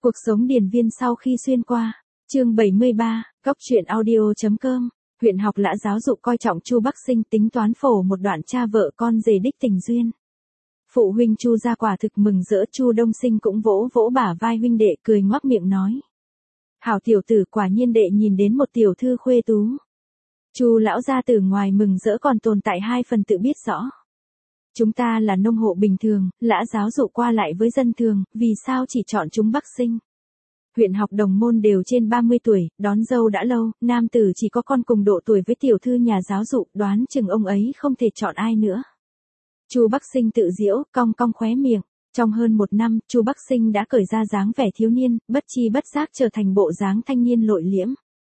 Cuộc sống điền viên sau khi xuyên qua. Chương 73, Góc truyện audio.com. Huyện học Lã giáo dục coi trọng Chu Bắc Sinh, tính toán phổ một đoạn cha vợ con rể đích tình duyên. Phụ huynh Chu gia quả thực mừng rỡ, Chu Đông Sinh cũng vỗ vỗ bả vai huynh đệ, cười ngoác miệng nói: "Hảo tiểu tử, quả nhiên đệ nhìn đến một tiểu thư khuê tú." Chu lão gia tử ngoài mừng rỡ còn tồn tại hai phần tự biết rõ. Chúng ta là nông hộ bình thường, Lã giáo dục qua lại với dân thường, vì sao chỉ chọn chúng Bắc Sinh? Huyện học đồng môn đều trên 30 tuổi, đón dâu đã lâu, nam tử chỉ có con cùng độ tuổi với tiểu thư nhà giáo dục, đoán chừng ông ấy không thể chọn ai nữa. Chu Bắc Sinh tự giễu, cong cong khóe miệng. Trong hơn một năm, Chu Bắc Sinh đã cởi ra dáng vẻ thiếu niên, bất chi bất giác trở thành bộ dáng thanh niên lội liễm.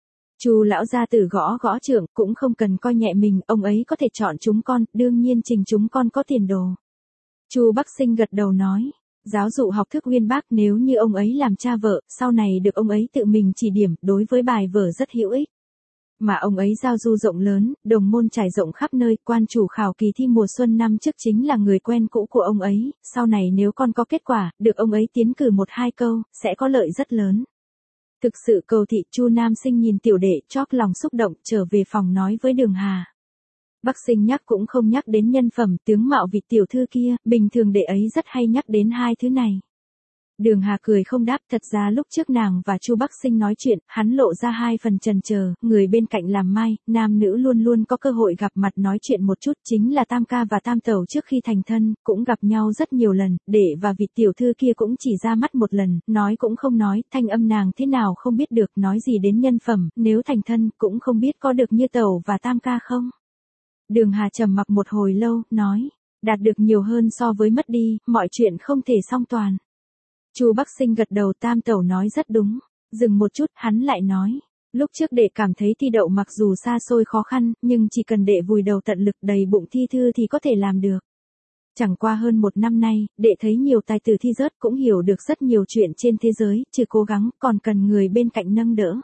Chu lão gia tử gõ gõ trưởng, cũng không cần coi nhẹ mình, ông ấy có thể chọn chúng con, đương nhiên trình chúng con có tiền đồ. Chu Bắc Sinh gật đầu nói: "Giáo dụ học thức uyên bác, nếu như ông ấy làm cha vợ, sau này được ông ấy tự mình chỉ điểm, đối với bài vở rất hữu ích. Mà ông ấy giao du rộng lớn, đồng môn trải rộng khắp nơi, quan chủ khảo kỳ thi mùa xuân năm trước chính là người quen cũ của ông ấy, sau này nếu con có kết quả, được ông ấy tiến cử một hai câu, sẽ có lợi rất lớn." Thực sự cầu thị. Chu Nam Sinh nhìn tiểu đệ, chót lòng xúc động, trở về phòng nói với Đường Hà. Bắc Sinh nhắc cũng không nhắc đến nhân phẩm, tướng mạo vị tiểu thư kia, bình thường đệ ấy rất hay nhắc đến hai thứ này. Đường Hà cười không đáp, thật ra lúc trước nàng và Chu Bắc Sinh nói chuyện, hắn lộ ra hai phần chần chờ, người bên cạnh làm mai, nam nữ luôn luôn có cơ hội gặp mặt nói chuyện một chút, chính là Tam ca và Tam tẩu trước khi thành thân, cũng gặp nhau rất nhiều lần, đệ và vị tiểu thư kia cũng chỉ ra mắt một lần, nói cũng không nói, thanh âm nàng thế nào không biết được, nói gì đến nhân phẩm, nếu thành thân, cũng không biết có được như tẩu và Tam ca không. Đường Hà trầm mặc một hồi lâu, nói: "Đạt được nhiều hơn so với mất đi, mọi chuyện không thể song toàn." Chu Bắc Sinh gật đầu, Tam tẩu nói rất đúng. Dừng một chút, hắn lại nói: "Lúc trước đệ cảm thấy thi đậu mặc dù xa xôi khó khăn, nhưng chỉ cần đệ vùi đầu tận lực đầy bụng thi thư thì có thể làm được. Chẳng qua hơn một năm nay, đệ thấy nhiều tài tử thi rớt, cũng hiểu được rất nhiều chuyện trên thế giới, trừ cố gắng, còn cần người bên cạnh nâng đỡ.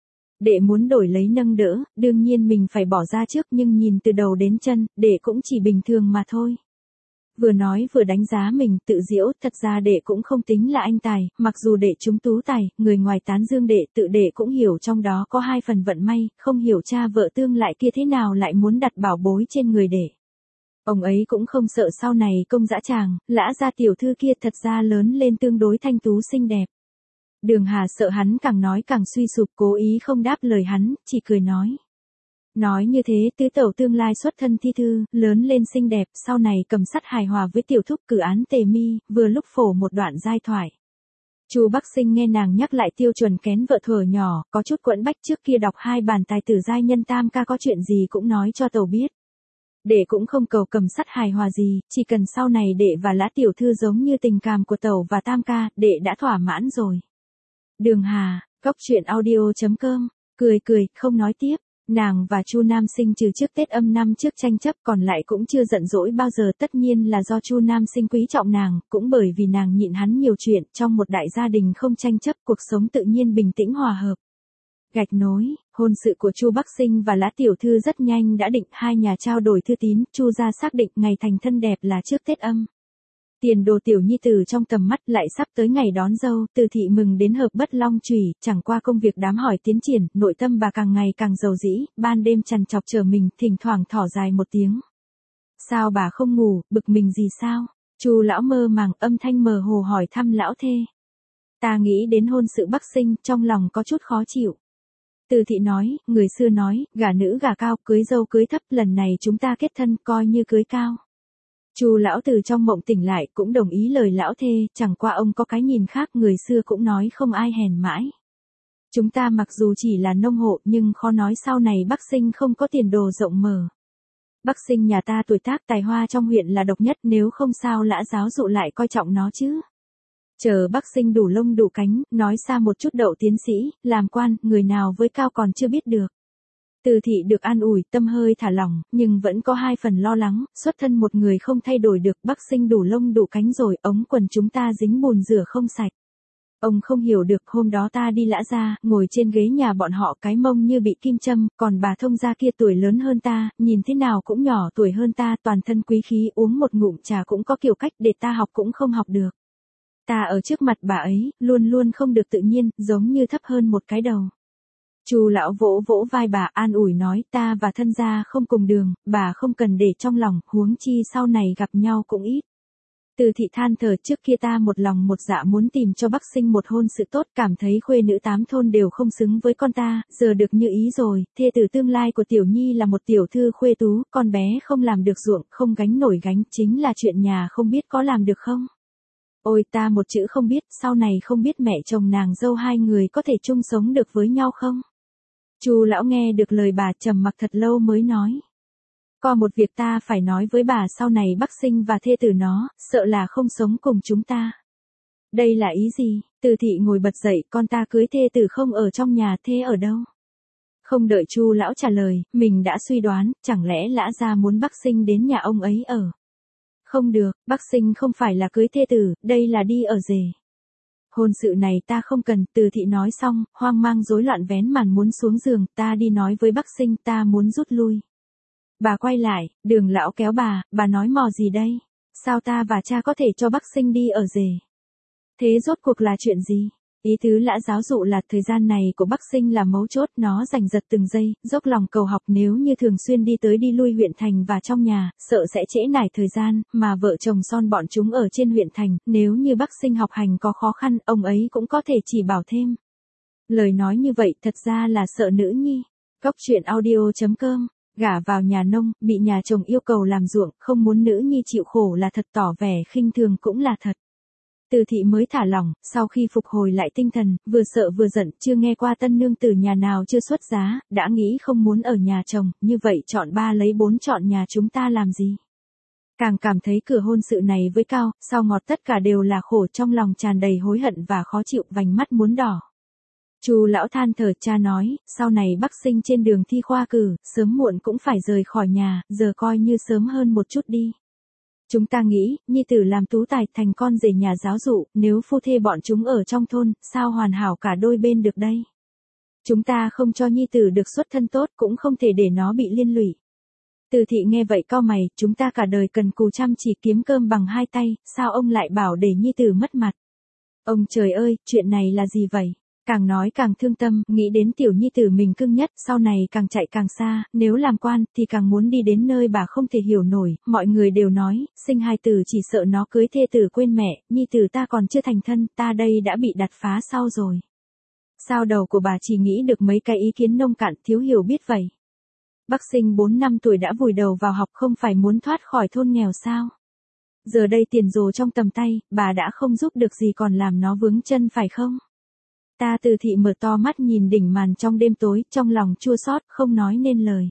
Đệ muốn đổi lấy nâng đỡ, đương nhiên mình phải bỏ ra trước, nhưng nhìn từ đầu đến chân, đệ cũng chỉ bình thường mà thôi." Vừa nói vừa đánh giá mình, tự giễu, thật ra đệ cũng không tính là anh tài, mặc dù đệ trúng tú tài, người ngoài tán dương đệ, tự đệ cũng hiểu trong đó có hai phần vận may, không hiểu cha vợ tương lại kia thế nào lại muốn đặt bảo bối trên người đệ. Ông ấy cũng không sợ sau này công dã tràng, Lã gia tiểu thư kia thật ra lớn lên tương đối thanh tú xinh đẹp. Đường Hà sợ hắn càng nói càng suy sụp, cố ý không đáp lời hắn, chỉ cười nói: "Nói như thế, tứ tẩu tương lai xuất thân thi thư, lớn lên xinh đẹp, sau này cầm sắt hài hòa với tiểu thúc cử án tề mi, vừa lúc phổ một đoạn giai thoại." Chu Bắc Sinh nghe nàng nhắc lại tiêu chuẩn kén vợ thuở nhỏ, có chút quẫn bách, trước kia đọc hai bản tài tử giai nhân Tam ca có chuyện gì cũng nói cho tẩu biết. Đệ cũng không cầu cầm sắt hài hòa gì, chỉ cần sau này đệ và Lã tiểu thư giống như tình cảm của tẩu và Tam ca, đệ đã thỏa mãn rồi. Đường Hà, Góc truyện audio.com, cười cười, không nói tiếp. Nàng và Chu Nam Sinh trừ trước Tết Âm năm trước tranh chấp, còn lại cũng chưa giận dỗi bao giờ, tất nhiên là do Chu Nam Sinh quý trọng nàng, cũng bởi vì nàng nhịn hắn nhiều chuyện, trong một đại gia đình không tranh chấp, cuộc sống tự nhiên bình tĩnh hòa hợp. Gạch nối, hôn sự của Chu Bắc Sinh và Lã tiểu thư rất nhanh đã định, hai nhà trao đổi thư tín, Chu gia xác định ngày thành thân đẹp là trước Tết Âm. Tiền đồ tiểu nhi tử trong tầm mắt, lại sắp tới ngày đón dâu, Từ thị mừng đến hợp bất long chủy, chẳng qua công việc đám hỏi tiến triển, nội tâm bà càng ngày càng giàu dĩ, ban đêm trằn trọc chờ mình, thỉnh thoảng thỏ dài một tiếng. "Sao bà không ngủ, bực mình gì sao?" Chu lão mơ màng, âm thanh mờ hồ hỏi thăm lão thê. "Ta nghĩ đến hôn sự Bắc Sinh, trong lòng có chút khó chịu." Từ thị nói: "Người xưa nói, gả nữ gả cao, cưới dâu cưới thấp, lần này chúng ta kết thân, coi như cưới cao." Chu lão từ trong mộng tỉnh lại, cũng đồng ý lời lão thê, chẳng qua ông có cái nhìn khác, người xưa cũng nói không ai hèn mãi. Chúng ta mặc dù chỉ là nông hộ, nhưng khó nói sau này Bắc Sinh không có tiền đồ rộng mở. Bắc Sinh nhà ta tuổi tác tài hoa trong huyện là độc nhất, nếu không sao Lã giáo dụ lại coi trọng nó chứ. Chờ Bắc Sinh đủ lông đủ cánh, nói xa một chút đậu tiến sĩ, làm quan, người nào với cao còn chưa biết được. Từ thị được an ủi, tâm hơi thả lỏng, nhưng vẫn có hai phần lo lắng, xuất thân một người không thay đổi được, Bắc Sinh đủ lông đủ cánh rồi, ống quần chúng ta dính bùn rửa không sạch. Ông không hiểu được, hôm đó ta đi Lã gia, ngồi trên ghế nhà bọn họ, cái mông như bị kim châm, còn bà thông gia kia tuổi lớn hơn ta, nhìn thế nào cũng nhỏ tuổi hơn ta, toàn thân quý khí, uống một ngụm trà cũng có kiểu cách, để ta học cũng không học được. Ta ở trước mặt bà ấy, luôn luôn không được tự nhiên, giống như thấp hơn một cái đầu. Chu lão vỗ vỗ vai bà an ủi nói ta và thân gia không cùng đường, bà không cần để trong lòng, huống chi sau này gặp nhau cũng ít. Từ thị than thở trước kia ta một lòng một dạ muốn tìm cho Bắc Sinh một hôn sự tốt, cảm thấy khuê nữ 8 thôn đều không xứng với con ta, giờ được như ý rồi, thê tử tương lai của Tiểu Nhi là một tiểu thư khuê tú, con bé không làm được ruộng, không gánh nổi gánh, chính là chuyện nhà không biết có làm được không? Ôi ta một chữ không biết, sau này không biết mẹ chồng nàng dâu hai người có thể chung sống được với nhau không? Chu lão nghe được lời bà trầm mặc thật lâu mới nói. Có một việc ta phải nói với bà, sau này Bắc Sinh và thê tử nó, sợ là không sống cùng chúng ta. Đây là ý gì? Từ thị ngồi bật dậy, con ta cưới thê tử không ở trong nhà, thế ở đâu? Không đợi Chu lão trả lời, mình đã suy đoán, chẳng lẽ Lã gia muốn Bắc Sinh đến nhà ông ấy ở? Không được, Bắc Sinh không phải là cưới thê tử, đây là đi ở rể. Hôn sự này ta không cần, Từ thị nói xong, hoang mang rối loạn vén màn muốn xuống giường, ta đi nói với Bắc Sinh, ta muốn rút lui. Bà quay lại, Đường lão kéo bà nói mò gì đây? Sao ta và cha có thể cho Bắc Sinh đi ở rể? Thế rốt cuộc là chuyện gì? Ý tứ Lã giáo dụ là thời gian này của Bắc Sinh là mấu chốt, nó giành giật từng giây, dốc lòng cầu học, nếu như thường xuyên đi tới đi lui huyện thành và trong nhà, sợ sẽ trễ nải thời gian, mà vợ chồng son bọn chúng ở trên huyện thành, nếu như Bắc Sinh học hành có khó khăn, ông ấy cũng có thể chỉ bảo thêm. Lời nói như vậy thật ra là sợ nữ nhi. Cóc truyện audio.com. Gả vào nhà nông, bị nhà chồng yêu cầu làm ruộng, không muốn nữ nhi chịu khổ là thật, tỏ vẻ khinh thường cũng là thật. Từ thị mới thả lỏng, sau khi phục hồi lại tinh thần, vừa sợ vừa giận, chưa nghe qua tân nương tử nhà nào chưa xuất giá, đã nghĩ không muốn ở nhà chồng, như vậy chọn 3 lấy 4 chọn nhà chúng ta làm gì? Càng cảm thấy cửa hôn sự này với Cao, sao ngọt tất cả đều là khổ, trong lòng tràn đầy hối hận và khó chịu, vành mắt muốn đỏ. Chu lão than thở, cha nói, sau này Bắc Sinh trên đường thi khoa cử, sớm muộn cũng phải rời khỏi nhà, giờ coi như sớm hơn một chút đi. Chúng ta nghĩ, nhi tử làm tú tài thành con rể nhà giáo dụ, nếu phu thê bọn chúng ở trong thôn, sao hoàn hảo cả đôi bên được đây? Chúng ta không cho nhi tử được xuất thân tốt, cũng không thể để nó bị liên lụy. Từ thị nghe vậy cau mày, chúng ta cả đời cần cù chăm chỉ kiếm cơm bằng hai tay, sao ông lại bảo để nhi tử mất mặt? Ông trời ơi, chuyện này là gì vậy? Càng nói càng thương tâm, nghĩ đến tiểu nhi tử mình cưng nhất, sau này càng chạy càng xa, nếu làm quan, thì càng muốn đi đến nơi bà không thể hiểu nổi, mọi người đều nói, sinh hai tử chỉ sợ nó cưới thê tử quên mẹ, nhi tử ta còn chưa thành thân, ta đây đã bị đặt phá sau rồi. Sao đầu của bà chỉ nghĩ được mấy cái ý kiến nông cạn, thiếu hiểu biết vậy? Bắc Sinh 4 năm tuổi đã vùi đầu vào học, không phải muốn thoát khỏi thôn nghèo sao? Giờ đây tiền rồ trong tầm tay, bà đã không giúp được gì còn làm nó vướng chân phải không? Ta Từ thị mở to mắt nhìn đỉnh màn trong đêm tối, trong lòng chua xót, không nói nên lời.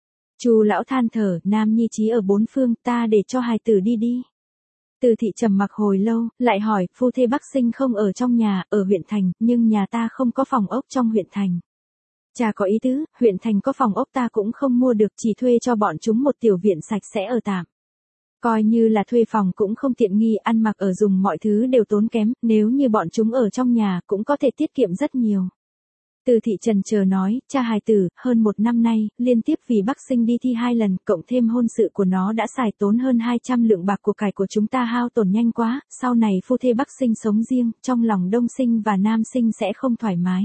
Chu lão than thở, nam nhi trí ở bốn phương, ta để cho hài tử đi đi. Từ thị trầm mặc hồi lâu, lại hỏi, phu thê Bắc Sinh không ở trong nhà, ở huyện thành, nhưng nhà ta không có phòng ốc trong huyện thành. Cha có ý tứ, huyện thành có phòng ốc ta cũng không mua được, chỉ thuê cho bọn chúng một tiểu viện sạch sẽ ở tạm. Coi như là thuê phòng cũng không tiện nghi, ăn mặc ở dùng mọi thứ đều tốn kém, nếu như bọn chúng ở trong nhà cũng có thể tiết kiệm rất nhiều. Từ thị trần chờ nói, cha hài tử, hơn 1 năm nay, liên tiếp vì Bắc Sinh đi thi 2 lần, cộng thêm hôn sự của nó đã xài tốn hơn 200 lượng bạc của cải của chúng ta hao tổn nhanh quá, sau này phu thê Bắc Sinh sống riêng, trong lòng Đông Sinh và Nam Sinh sẽ không thoải mái.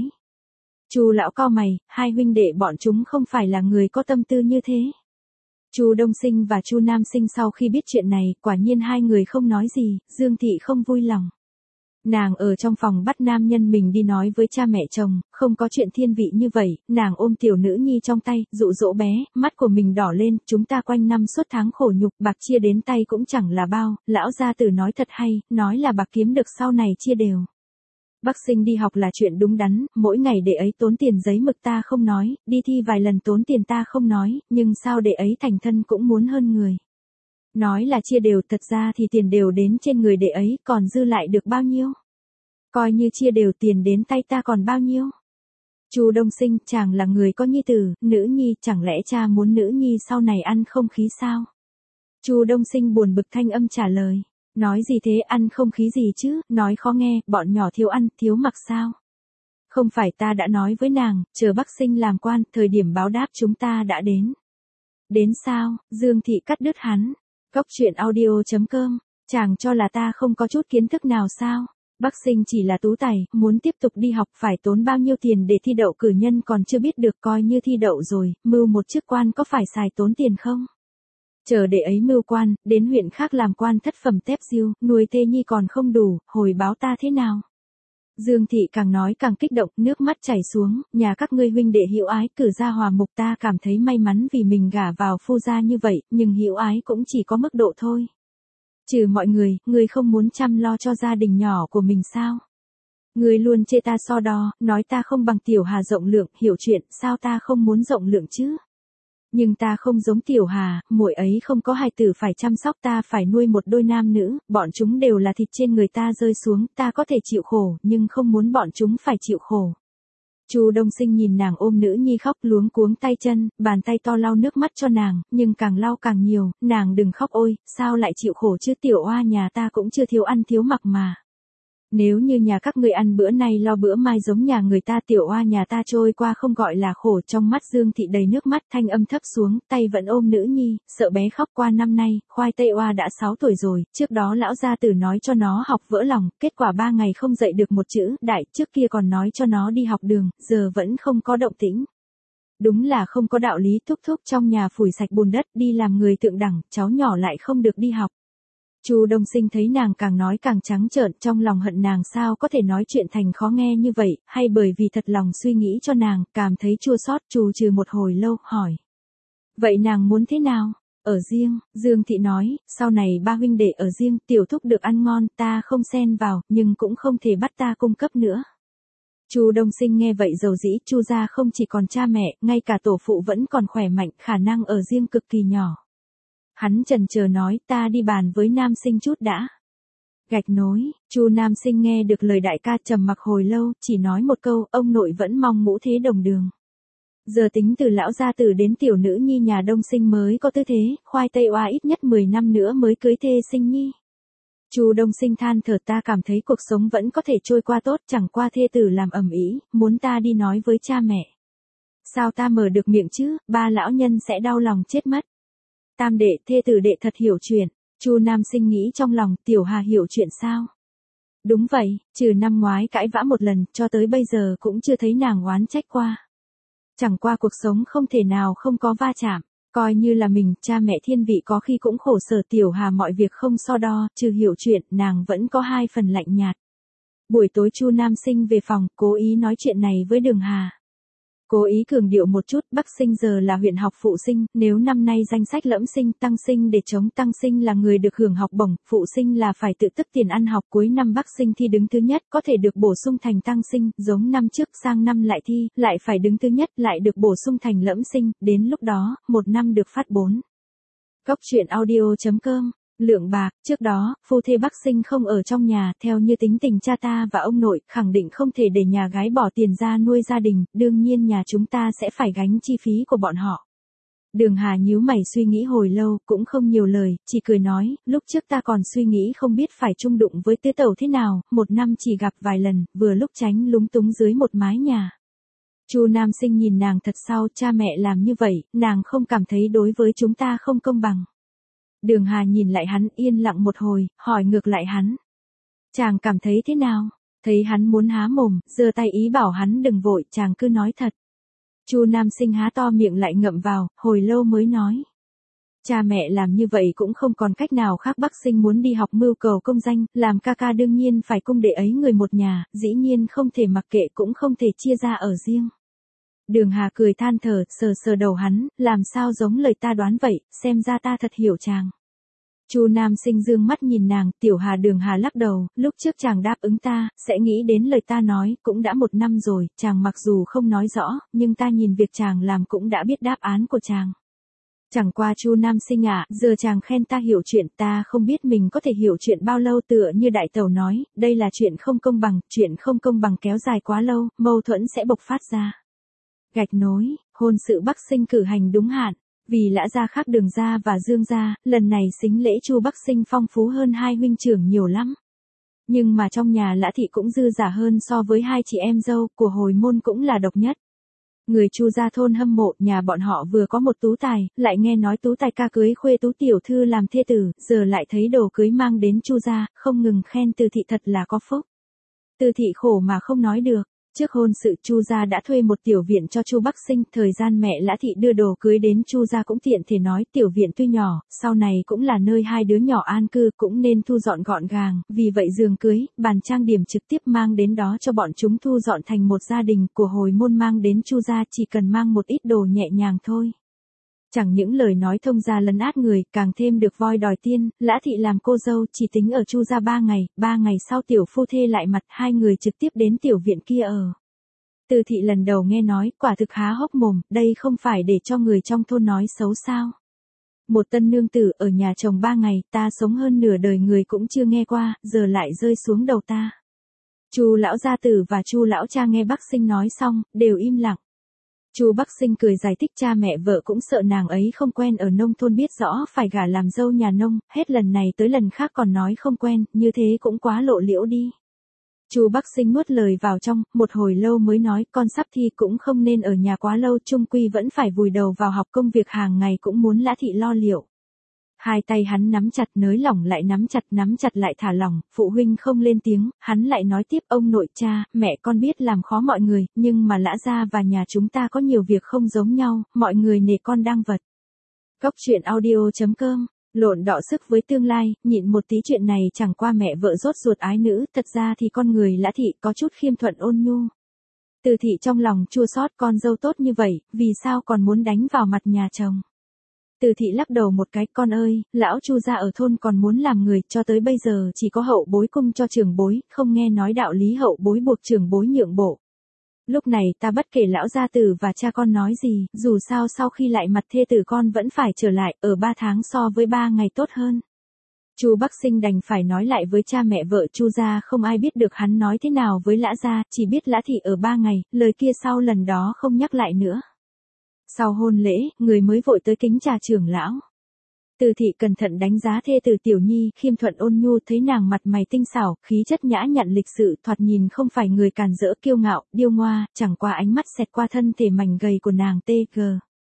Chu lão cau mày, hai huynh đệ bọn chúng không phải là người có tâm tư như thế. Chu Đông Sinh và Chu Nam Sinh sau khi biết chuyện này, quả nhiên hai người không nói gì, Dương thị không vui lòng. Nàng ở trong phòng bắt nam nhân mình đi nói với cha mẹ chồng, không có chuyện thiên vị như vậy, nàng ôm tiểu nữ nhi trong tay, dụ dỗ bé, mắt của mình đỏ lên, chúng ta quanh năm suốt tháng khổ nhục, bạc chia đến tay cũng chẳng là bao, lão gia tử nói thật hay, nói là bạc kiếm được sau này chia đều. Bắc Sinh đi học là chuyện đúng đắn, mỗi ngày đệ ấy tốn tiền giấy mực ta không nói, đi thi vài lần tốn tiền ta không nói, nhưng sao đệ ấy thành thân cũng muốn hơn người. Nói là chia đều, thật ra thì tiền đều đến trên người đệ ấy, còn dư lại được bao nhiêu? Coi như chia đều tiền đến tay ta còn bao nhiêu? Chu Đông Sinh, chàng là người có nhi tử, nữ nhi, chẳng lẽ cha muốn nữ nhi sau này ăn không khí sao? Chu Đông Sinh buồn bực thanh âm trả lời. Nói gì thế, ăn không khí gì chứ, nói khó nghe, bọn nhỏ thiếu ăn, thiếu mặc sao? Không phải ta đã nói với nàng, chờ Bắc Sinh làm quan, thời điểm báo đáp chúng ta đã đến. Đến sao? Dương thị cắt đứt hắn. Cóc truyện audio.com, chàng cho là ta không có chút kiến thức nào sao? Bắc Sinh chỉ là tú tài, muốn tiếp tục đi học phải tốn bao nhiêu tiền để thi đậu cử nhân còn chưa biết được, coi như thi đậu rồi, mưu một chức quan có phải xài tốn tiền không? Chờ để ấy mưu quan, đến huyện khác làm quan thất phẩm tép diêu, nuôi thê nhi còn không đủ, hồi báo ta thế nào? Dương Thị càng nói càng kích động, nước mắt chảy xuống, nhà các ngươi huynh đệ hữu ái cử ra hòa mục, ta cảm thấy may mắn vì mình gả vào phu gia như vậy, nhưng hữu ái cũng chỉ có mức độ thôi. Trừ mọi người, ngươi không muốn chăm lo cho gia đình nhỏ của mình sao? Ngươi luôn chê ta so đo, nói ta không bằng Tiểu Hà rộng lượng, hiểu chuyện, sao ta không muốn rộng lượng chứ? Nhưng ta không giống Tiểu Hà, muội ấy không có hài tử phải chăm sóc, ta phải nuôi một đôi nam nữ, bọn chúng đều là thịt trên người ta rơi xuống, ta có thể chịu khổ, nhưng không muốn bọn chúng phải chịu khổ. Chu Đông Sinh nhìn nàng ôm nữ nhi khóc luống cuống tay chân, bàn tay to lau nước mắt cho nàng, nhưng càng lau càng nhiều, nàng đừng khóc ôi, sao lại chịu khổ chứ, Tiểu Oa nhà ta cũng chưa thiếu ăn thiếu mặc mà. Nếu như nhà các ngươi ăn bữa nay lo bữa mai giống nhà người ta, Tiểu Oa nhà ta trôi qua không gọi là khổ. Trong mắt Dương Thị đầy nước mắt, thanh âm thấp xuống, tay vẫn ôm nữ nhi, sợ bé khóc. Qua năm nay, khoai tây Oa đã 6 tuổi rồi, trước đó lão gia tử nói cho nó học vỡ lòng, kết quả 3 ngày không dạy được một chữ, đại, trước kia còn nói cho nó đi học đường, giờ vẫn không có động tĩnh. Đúng là không có đạo lý, thúc thúc trong nhà phủi sạch bùn đất, đi làm người thượng đẳng, cháu nhỏ lại không được đi học. Chu Đông Sinh thấy nàng càng nói càng trắng trợn, trong lòng hận nàng sao có thể nói chuyện thành khó nghe như vậy, hay bởi vì thật lòng suy nghĩ cho nàng, cảm thấy chua xót, trù trừ một hồi lâu, hỏi. Vậy nàng muốn thế nào? Ở riêng, Dương Thị nói, sau này ba huynh đệ ở riêng, tiểu thúc được ăn ngon, ta không xen vào, nhưng cũng không thể bắt ta cung cấp nữa. Chu Đông Sinh nghe vậy dầu dĩ, Chu gia không chỉ còn cha mẹ, ngay cả tổ phụ vẫn còn khỏe mạnh, khả năng ở riêng cực kỳ nhỏ. Hắn chần chờ nói, ta đi bàn với Nam Sinh chút đã. Gạch nối, Chu Nam Sinh nghe được lời đại ca trầm mặc hồi lâu, chỉ nói một câu, ông nội vẫn mong mũ thế đồng đường. Giờ tính từ lão gia tử đến tiểu nữ nhi nhà Đông Sinh mới có tư thế, khoai tây Oa ít nhất 10 năm nữa mới cưới thê Sinh nhi. Chu Đông Sinh than thở, ta cảm thấy cuộc sống vẫn có thể trôi qua tốt, chẳng qua thê tử làm ầm ĩ, muốn ta đi nói với cha mẹ. Sao ta mở được miệng chứ, ba lão nhân sẽ đau lòng chết mất. Tam đệ, thê tử đệ thật hiểu chuyện. Chu Nam Sinh nghĩ trong lòng, Tiểu Hà hiểu chuyện sao? Đúng vậy, trừ năm ngoái cãi vã một lần, cho tới bây giờ cũng chưa thấy nàng oán trách qua. Chẳng qua cuộc sống không thể nào không có va chạm, coi như là mình, cha mẹ thiên vị có khi cũng khổ sở. Tiểu Hà mọi việc không so đo, trừ hiểu chuyện, nàng vẫn có 2 phần lạnh nhạt. Buổi tối Chu Nam Sinh về phòng, cố ý nói chuyện này với Đường Hà. Cố ý cường điệu một chút, Bắc Sinh giờ là huyện học phụ sinh, nếu năm nay danh sách lẫm sinh, tăng sinh để chống tăng sinh là người được hưởng học bổng, phụ sinh là phải tự tức tiền ăn học, cuối năm Bắc Sinh thi đứng thứ nhất, có thể được bổ sung thành tăng sinh, giống năm trước sang năm lại thi, lại phải đứng thứ nhất, lại được bổ sung thành lẫm sinh, đến lúc đó, một năm được phát 4. Góc truyện audio.com Lượng bạc, trước đó, phu thê Bắc Sinh không ở trong nhà, theo như tính tình cha ta và ông nội, khẳng định không thể để nhà gái bỏ tiền ra nuôi gia đình, đương nhiên nhà chúng ta sẽ phải gánh chi phí của bọn họ. Đường Hà nhíu mày suy nghĩ hồi lâu, cũng không nhiều lời, chỉ cười nói, lúc trước ta còn suy nghĩ không biết phải chung đụng với tứ tẩu thế nào, một năm chỉ gặp vài lần, vừa lúc tránh lúng túng dưới một mái nhà. Chu Nam Sinh nhìn nàng thật sau, cha mẹ làm như vậy, nàng không cảm thấy đối với chúng ta không công bằng. Đường Hà nhìn lại hắn yên lặng một hồi, hỏi ngược lại hắn. Chàng cảm thấy thế nào? Thấy hắn muốn há mồm, giơ tay ý bảo hắn đừng vội, chàng cứ nói thật. Chu Nam Sinh há to miệng lại ngậm vào, hồi lâu mới nói. Cha mẹ làm như vậy cũng không còn cách nào khác, Bắc Sinh muốn đi học mưu cầu công danh, làm ca ca đương nhiên phải cung đệ ấy người một nhà, dĩ nhiên không thể mặc kệ cũng không thể chia ra ở riêng. Đường Hà cười than thở, sờ sờ đầu hắn, làm sao giống lời ta đoán vậy, xem ra ta thật hiểu chàng. Chu Nam Sinh dương mắt nhìn nàng, Tiểu Hà. Đường Hà lắc đầu, lúc trước chàng đáp ứng ta, sẽ nghĩ đến lời ta nói, cũng đã 1 năm rồi, chàng mặc dù không nói rõ, nhưng ta nhìn việc chàng làm cũng đã biết đáp án của chàng. Chẳng qua Chu Nam Sinh ạ, giờ chàng khen ta hiểu chuyện, ta không biết mình có thể hiểu chuyện bao lâu, tựa như đại tẩu nói, đây là chuyện không công bằng, chuyện không công bằng kéo dài quá lâu, mâu thuẫn sẽ bộc phát ra. Gạch nối, hôn sự Bắc Sinh cử hành đúng hạn, vì Lã gia khác Đường gia và Dương gia, lần này sính lễ Chu Bắc Sinh phong phú hơn 2 huynh trưởng nhiều lắm. Nhưng mà trong nhà Lã thị cũng dư giả hơn so với 2 chị em dâu, của hồi môn cũng là độc nhất. Người Chu gia thôn hâm mộ, nhà bọn họ vừa có một tú tài, lại nghe nói tú tài ca cưới khuê tú tiểu thư làm thê tử, giờ lại thấy đồ cưới mang đến Chu gia, không ngừng khen Từ thị thật là có phúc. Từ thị khổ mà không nói được. Trước hôn sự Chu gia đã thuê một tiểu viện cho Chu Bắc Sinh, thời gian mẹ Lã thị đưa đồ cưới đến Chu gia cũng tiện thể nói tiểu viện tuy nhỏ, sau này cũng là nơi hai đứa nhỏ an cư, cũng nên thu dọn gọn gàng, vì vậy giường cưới, bàn trang điểm trực tiếp mang đến đó cho bọn chúng thu dọn thành một gia đình, của hồi môn mang đến Chu gia chỉ cần mang một ít đồ nhẹ nhàng thôi. Chẳng những lời nói thông gia lấn át người, càng thêm được voi đòi tiên, Lã thị làm cô dâu chỉ tính ở Chu gia 3 ngày sau tiểu phu thê lại mặt, hai người trực tiếp đến tiểu viện kia ở. Từ thị lần đầu nghe nói, quả thực há hốc mồm, đây không phải để cho người trong thôn nói xấu sao. Một tân nương tử ở nhà chồng 3 ngày, ta sống hơn nửa đời người cũng chưa nghe qua, giờ lại rơi xuống đầu ta. Chu lão gia tử và Chu lão cha nghe Bắc Sinh nói xong, đều im lặng. Chu Bắc Sinh cười giải thích cha mẹ vợ cũng sợ nàng ấy không quen ở nông thôn, biết rõ phải gả làm dâu nhà nông, hết lần này tới lần khác còn nói không quen, như thế cũng quá lộ liễu đi. Chu Bắc Sinh nuốt lời vào trong, một hồi lâu mới nói, con sắp thi cũng không nên ở nhà quá lâu, chung quy vẫn phải vùi đầu vào học, công việc hàng ngày cũng muốn Lã thị lo liệu. Hai tay hắn nắm chặt, nới lỏng lại nắm chặt lại thả lỏng, phụ huynh không lên tiếng, hắn lại nói tiếp, ông nội cha, mẹ con biết làm khó mọi người, nhưng mà Lã gia và nhà chúng ta có nhiều việc không giống nhau, mọi người nể con đang vật. Góc truyện audio.com, lộn đọ sức với tương lai, nhịn một tí, chuyện này chẳng qua mẹ vợ rốt ruột ái nữ, thật ra thì con người Lã thị có chút khiêm thuận ôn nhu. Từ thị trong lòng chua xót, con dâu tốt như vậy, vì sao còn muốn đánh vào mặt nhà chồng. Từ thị lắc đầu một cái, con ơi, lão Chu gia ở thôn còn muốn làm người, cho tới bây giờ chỉ có hậu bối cung cho trưởng bối, không nghe nói đạo lý hậu bối buộc trưởng bối nhượng bộ. Lúc này ta bất kể lão gia tử và cha con nói gì, dù sao sau khi lại mặt thê tử con vẫn phải trở lại, ở 3 tháng so với 3 ngày tốt hơn. Chu Bắc Sinh đành phải nói lại với cha mẹ vợ Chu gia, không ai biết được hắn nói thế nào với Lã gia, chỉ biết Lã thị ở 3 ngày, lời kia sau lần đó không nhắc lại nữa. Sau hôn lễ, người mới vội tới kính trà trưởng lão. Từ thị cẩn thận đánh giá thê tử Tiểu Nhi, khiêm thuận ôn nhu, thấy nàng mặt mày tinh xảo, khí chất nhã nhặn lịch sự, thoạt nhìn không phải người càn rỡ kiêu ngạo, điêu ngoa, chẳng qua ánh mắt xẹt qua thân thể mảnh gầy của nàng tg.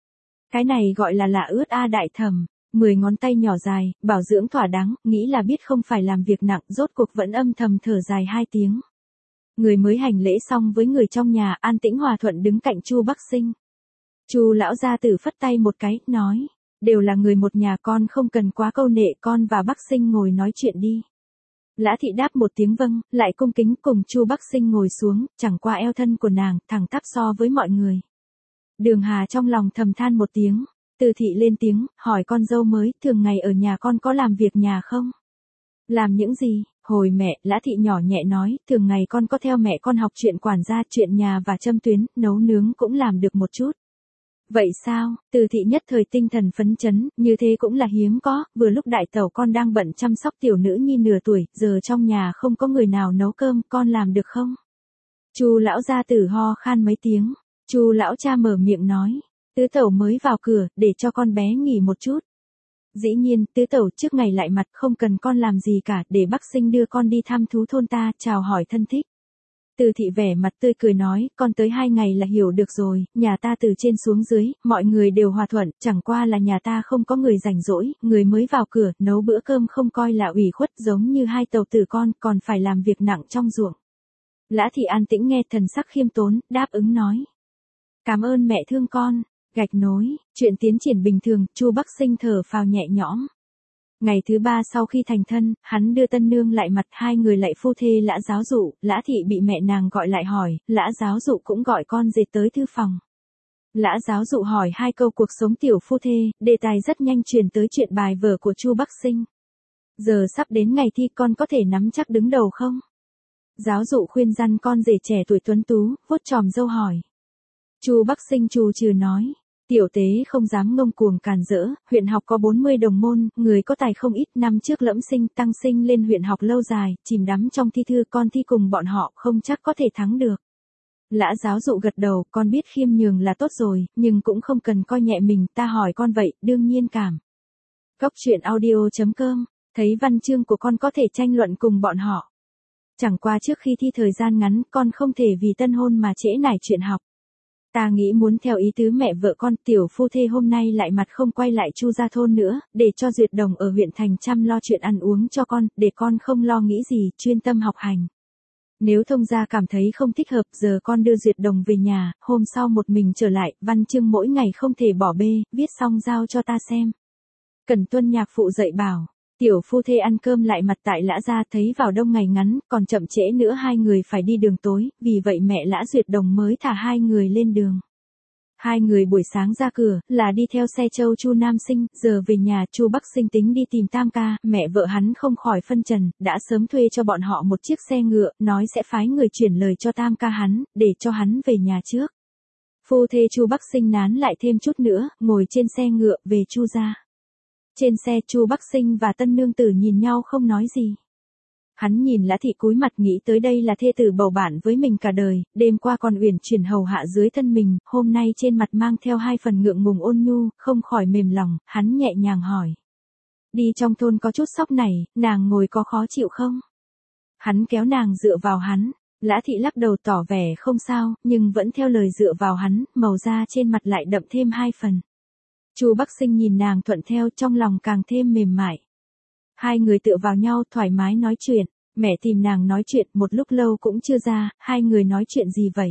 Cái này gọi là lạ ướt a đại thẩm, 10 ngón tay nhỏ dài, bảo dưỡng thỏa đáng, nghĩ là biết không phải làm việc nặng, rốt cuộc vẫn âm thầm thở dài 2 tiếng. Người mới hành lễ xong với người trong nhà, an tĩnh hòa thuận đứng cạnh Chu Bắc Sinh. Chu lão gia tử phất tay một cái, nói, đều là người một nhà, con không cần quá câu nệ, con và Bắc Sinh ngồi nói chuyện đi. Lã thị đáp một tiếng vâng, lại cung kính cùng Chu Bắc Sinh ngồi xuống, chẳng qua eo thân của nàng thẳng tắp so với mọi người. Đường Hà trong lòng thầm than một tiếng. Từ thị lên tiếng, hỏi con dâu mới, thường ngày ở nhà con có làm việc nhà không? Làm những gì? Hồi mẹ, Lã thị nhỏ nhẹ nói, thường ngày con có theo mẹ con học chuyện quản gia, chuyện nhà và châm tuyến, nấu nướng cũng làm được một chút. Vậy sao? Từ thị nhất thời tinh thần phấn chấn, như thế cũng là hiếm có, vừa lúc đại tẩu con đang bận chăm sóc tiểu nữ nhi nửa tuổi, giờ trong nhà không có người nào nấu cơm, con làm được không? Chu lão gia tử ho khan mấy tiếng, Chu lão cha mở miệng nói, tứ tẩu mới vào cửa, để cho con bé nghỉ một chút. Dĩ nhiên, tứ tẩu trước ngày lại mặt, không cần con làm gì cả, để Bắc Sinh đưa con đi thăm thú thôn ta, chào hỏi thân thích. Từ thị vẻ mặt tươi cười nói, con tới 2 ngày là hiểu được rồi, nhà ta từ trên xuống dưới, mọi người đều hòa thuận, chẳng qua là nhà ta không có người rảnh rỗi, người mới vào cửa, nấu bữa cơm không coi là ủy khuất, giống như 2 tàu tử con, còn phải làm việc nặng trong ruộng. Lã thị an tĩnh nghe, thần sắc khiêm tốn, đáp ứng nói. Cảm ơn mẹ thương con. Gạch nối, chuyện tiến triển bình thường, Chu Bắc Sinh thở phào nhẹ nhõm. Ngày thứ 3 sau khi thành thân, hắn đưa tân nương lại mặt, hai người lại phu thê Lã giáo dụ, Lã thị bị mẹ nàng gọi lại hỏi, Lã giáo dụ cũng gọi con dệt tới thư phòng. Lã giáo dụ hỏi 2 câu cuộc sống tiểu phu thê, đề tài rất nhanh chuyển tới chuyện bài vở của Chu Bắc Sinh. Giờ sắp đến ngày thi, con có thể nắm chắc đứng đầu không? Giáo dụ khuyên răn con rể trẻ tuổi tuấn tú, vuốt chòm râu hỏi. Chu Bắc Sinh trù trừ nói, tiểu tế không dám ngông cuồng càn rỡ, huyện học có 40 đồng môn, người có tài không ít, năm trước lẫm sinh tăng sinh lên huyện học lâu dài, chìm đắm trong thi thư, con thi cùng bọn họ, không chắc có thể thắng được. Lã giáo dụ gật đầu, con biết khiêm nhường là tốt rồi, nhưng cũng không cần coi nhẹ mình, ta hỏi con vậy, đương nhiên cảm. Góc truyện audio.com, thấy văn chương của con có thể tranh luận cùng bọn họ. Chẳng qua trước khi thi thời gian ngắn, con không thể vì tân hôn mà trễ nải chuyện học. Ta nghĩ muốn theo ý tứ mẹ vợ con, tiểu phu thê hôm nay lại mặt không quay lại Chu gia thôn nữa, để cho Duyệt Đồng ở huyện thành chăm lo chuyện ăn uống cho con, để con không lo nghĩ gì, chuyên tâm học hành. Nếu thông gia cảm thấy không thích hợp giờ con đưa Duyệt Đồng về nhà, hôm sau một mình trở lại, văn chương mỗi ngày không thể bỏ bê, viết xong giao cho ta xem. Cẩn Tuân nhạc phụ dạy bảo, tiểu phu thê ăn cơm lại mặt tại Lã gia thấy vào đông ngày ngắn, còn chậm trễ nữa hai người phải đi đường tối, vì vậy mẹ Lã Duyệt Đồng mới thả hai người lên đường. Hai người buổi sáng ra cửa, là đi theo xe Châu Chu Nam Sinh, giờ về nhà Chu Bắc Sinh tính đi tìm Tam ca, mẹ vợ hắn không khỏi phân trần, đã sớm thuê cho bọn họ một chiếc xe ngựa, nói sẽ phái người chuyển lời cho Tam ca hắn, để cho hắn về nhà trước. Phu thê Chu Bắc Sinh nán lại thêm chút nữa, ngồi trên xe ngựa về Chu gia. Trên xe Chu Bắc Sinh và tân nương tử nhìn nhau không nói gì. Hắn nhìn Lã Thị cúi mặt nghĩ tới đây là thê tử bầu bạn với mình cả đời, đêm qua còn uyển chuyển hầu hạ dưới thân mình, hôm nay trên mặt mang theo hai phần ngượng ngùng ôn nhu, không khỏi mềm lòng, hắn nhẹ nhàng hỏi. Đi trong thôn có chút sóc này, nàng ngồi có khó chịu không? Hắn kéo nàng dựa vào hắn, Lã Thị lắc đầu tỏ vẻ không sao, nhưng vẫn theo lời dựa vào hắn, màu da trên mặt lại đậm thêm hai phần. Chu Bắc Sinh nhìn nàng thuận theo trong lòng càng thêm mềm mại. Hai người tựa vào nhau thoải mái nói chuyện, mẹ tìm nàng nói chuyện một lúc lâu cũng chưa ra, hai người nói chuyện gì vậy?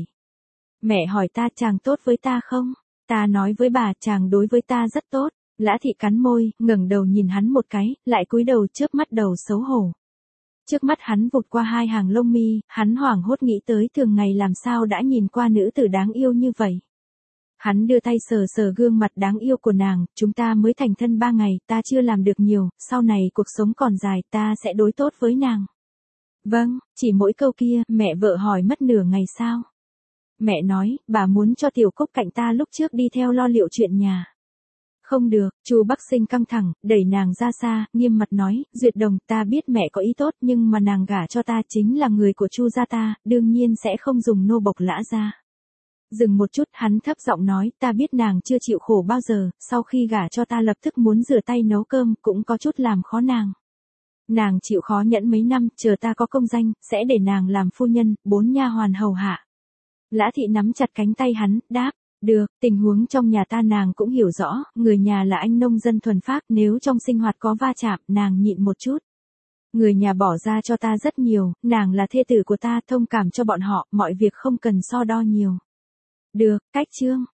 Mẹ hỏi ta chàng tốt với ta không? Ta nói với bà chàng đối với ta rất tốt. Lã Thị cắn môi, ngẩng đầu nhìn hắn một cái, lại cúi đầu chớp mắt đầu xấu hổ. Trước mắt hắn vụt qua hai hàng lông mi, hắn hoảng hốt nghĩ tới thường ngày làm sao đã nhìn qua nữ tử đáng yêu như vậy. Hắn đưa tay sờ sờ gương mặt đáng yêu của nàng, chúng ta mới thành thân 3 ngày, ta chưa làm được nhiều, sau này cuộc sống còn dài, ta sẽ đối tốt với nàng. Vâng, chỉ mỗi câu kia, mẹ vợ hỏi mất nửa ngày sao? Mẹ nói, bà muốn cho Tiểu Cúc cạnh ta lúc trước đi theo lo liệu chuyện nhà. Không được, Chu Bắc Sinh căng thẳng, đẩy nàng ra xa, nghiêm mặt nói, Duyệt Đồng, ta biết mẹ có ý tốt nhưng mà nàng gả cho ta chính là người của Chu gia ta, đương nhiên sẽ không dùng nô bộc Lã gia. Dừng một chút, hắn thấp giọng nói, ta biết nàng chưa chịu khổ bao giờ, sau khi gả cho ta lập tức muốn rửa tay nấu cơm, cũng có chút làm khó nàng. Nàng chịu khó nhẫn mấy năm, chờ ta có công danh, sẽ để nàng làm phu nhân, 4 nha hoàn hầu hạ. Lã Thị nắm chặt cánh tay hắn, đáp, được, tình huống trong nhà ta nàng cũng hiểu rõ, người nhà là anh nông dân thuần phác, nếu trong sinh hoạt có va chạm, nàng nhịn một chút. Người nhà bỏ ra cho ta rất nhiều, nàng là thê tử của ta, thông cảm cho bọn họ, mọi việc không cần so đo nhiều. Được, cách chương.